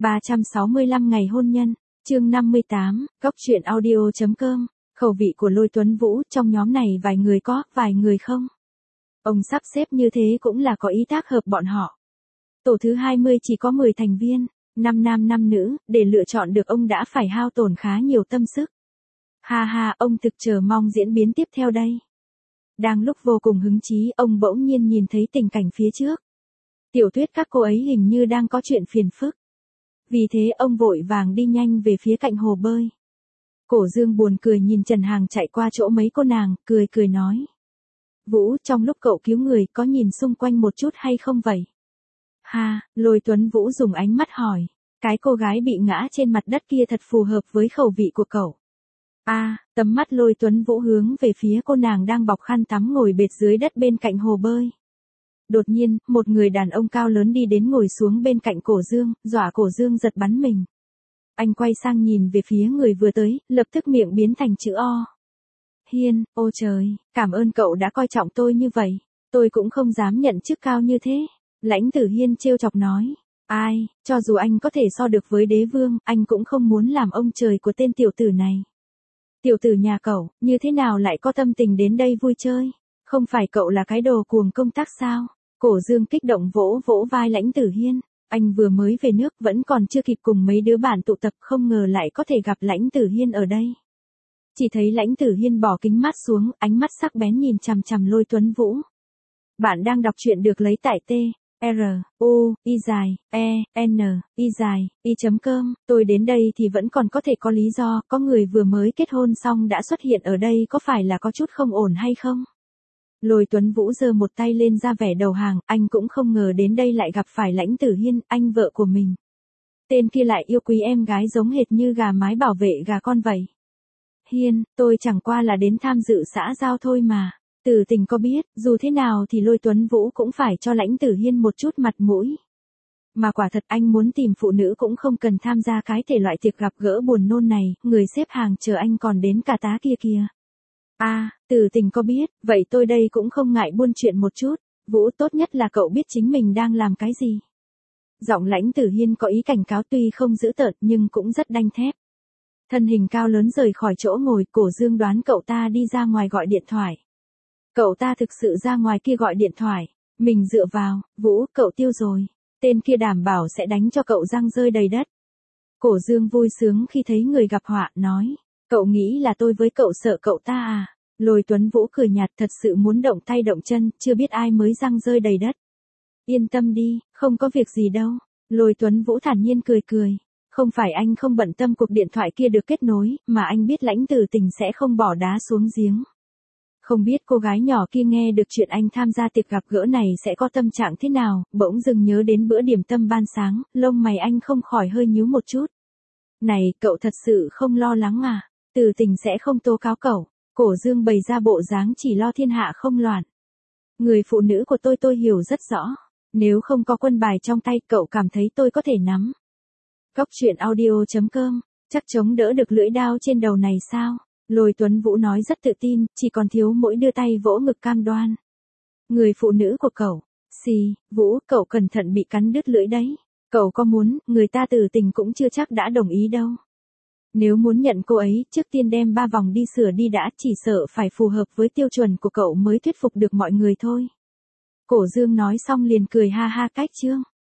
365 ngày hôn nhân, chương 58, góc truyện audio.com, khẩu vị của Lôi Tuấn Vũ, trong nhóm này vài người có, vài người không. Ông sắp xếp như thế cũng là có ý tác hợp bọn họ. Tổ thứ 20 chỉ có 10 thành viên, 5 nam 5 nữ, để lựa chọn được ông đã phải hao tổn khá nhiều tâm sức. Ha ha, ông thực chờ mong diễn biến tiếp theo đây. Đang lúc vô cùng hứng chí, ông bỗng nhiên nhìn thấy tình cảnh phía trước. Tiểu Tuyết các cô ấy hình như đang có chuyện phiền phức. Vì thế ông vội vàng đi nhanh về phía cạnh hồ bơi. Cổ Dương buồn cười nhìn Trần Hàng chạy qua chỗ mấy cô nàng, cười nói. Vũ, trong lúc cậu cứu người có nhìn xung quanh một chút hay không vậy? Ha, Lôi Tuấn Vũ dùng ánh mắt hỏi. Cái cô gái bị ngã trên mặt đất kia thật phù hợp với khẩu vị của cậu. Tầm mắt Lôi Tuấn Vũ hướng về phía cô nàng đang bọc khăn tắm ngồi bệt dưới đất bên cạnh hồ bơi. Đột nhiên, một người đàn ông cao lớn đi đến ngồi xuống bên cạnh Cổ Dương, dọa Cổ Dương giật bắn mình. Anh quay sang nhìn về phía người vừa tới, lập tức miệng biến thành chữ O. Hiên, ô trời, cảm ơn cậu đã coi trọng tôi như vậy. Tôi cũng không dám nhận chức cao như thế. Lãnh Tử Hiên trêu chọc nói. Ai, cho dù anh có thể so được với đế vương, anh cũng không muốn làm ông trời của tên tiểu tử này. Tiểu tử nhà cậu, như thế nào lại có tâm tình đến đây vui chơi? Không phải cậu là cái đồ cuồng công tác sao? Cổ Dương kích động vỗ vỗ vai Lãnh Tử Hiên. Anh vừa mới về nước vẫn còn chưa kịp cùng mấy đứa bạn tụ tập, không ngờ lại có thể gặp Lãnh Tử Hiên ở đây. Chỉ thấy Lãnh Tử Hiên bỏ kính mát xuống, ánh mắt sắc bén nhìn chằm chằm Lôi Tuấn Vũ. Bạn đang đọc truyện được lấy tại t-r-u-i-e-n-i-i.com. Tôi đến đây thì vẫn còn có thể có lý do, có người vừa mới kết hôn xong đã xuất hiện ở đây, có phải là có chút không ổn hay không? Lôi Tuấn Vũ giơ một tay lên ra vẻ đầu hàng, anh cũng không ngờ đến đây lại gặp phải Lãnh Tử Hiên, anh vợ của mình. Tên kia lại yêu quý em gái giống hệt như gà mái bảo vệ gà con vậy. Hiên, tôi chẳng qua là đến tham dự xã giao thôi mà. Tử Tình có biết, dù thế nào thì Lôi Tuấn Vũ cũng phải cho Lãnh Tử Hiên một chút mặt mũi. Mà quả thật anh muốn tìm phụ nữ cũng không cần tham gia cái thể loại tiệc gặp gỡ buồn nôn này, người xếp hàng chờ anh còn đến cả tá kia kìa. Tử Tình có biết, vậy tôi đây cũng không ngại buôn chuyện một chút. Vũ, tốt nhất là cậu biết chính mình đang làm cái gì. Giọng Lãnh Tử Hiên có ý cảnh cáo, tuy không dữ tợn nhưng cũng rất đanh thép. Thân hình cao lớn rời khỏi chỗ ngồi, Cổ Dương đoán cậu ta đi ra ngoài gọi điện thoại. Cậu ta thực sự ra ngoài kia gọi điện thoại. Mình dựa vào, Vũ, cậu tiêu rồi. Tên kia đảm bảo sẽ đánh cho cậu răng rơi đầy đất. Cổ Dương vui sướng khi thấy người gặp họa, nói. Cậu nghĩ là tôi với cậu sợ cậu ta à? Lôi Tuấn Vũ cười nhạt, thật sự muốn động tay động chân, chưa biết ai mới răng rơi đầy đất. Yên tâm đi, không có việc gì đâu. Lôi Tuấn Vũ thản nhiên cười. Không phải anh không bận tâm cuộc điện thoại kia được kết nối, mà anh biết Lãnh Tử Tình sẽ không bỏ đá xuống giếng. Không biết cô gái nhỏ kia nghe được chuyện anh tham gia tiệc gặp gỡ này sẽ có tâm trạng thế nào, bỗng dưng nhớ đến bữa điểm tâm ban sáng, lông mày anh không khỏi hơi nhíu một chút. Này, cậu thật sự không lo lắng à? Tử Tình sẽ không tố cáo cậu. Cổ Dương bày ra bộ dáng chỉ lo thiên hạ không loạn. Người phụ nữ của tôi hiểu rất rõ. Nếu không có quân bài trong tay, cậu cảm thấy tôi có thể nắm. Góc truyện audio.com, chắc chống đỡ được lưỡi đao trên đầu này sao? Lôi Tuấn Vũ nói rất tự tin, chỉ còn thiếu mỗi đưa tay vỗ ngực cam đoan. Người phụ nữ của cậu. Vũ, cậu cẩn thận bị cắn đứt lưỡi đấy. Cậu có muốn, người ta Tử Tình cũng chưa chắc đã đồng ý đâu. Nếu muốn nhận cô ấy, trước tiên đem 3 vòng đi sửa đi đã, chỉ sợ phải phù hợp với tiêu chuẩn của cậu mới thuyết phục được mọi người thôi. Cổ Dương nói xong liền cười ha ha cách chương.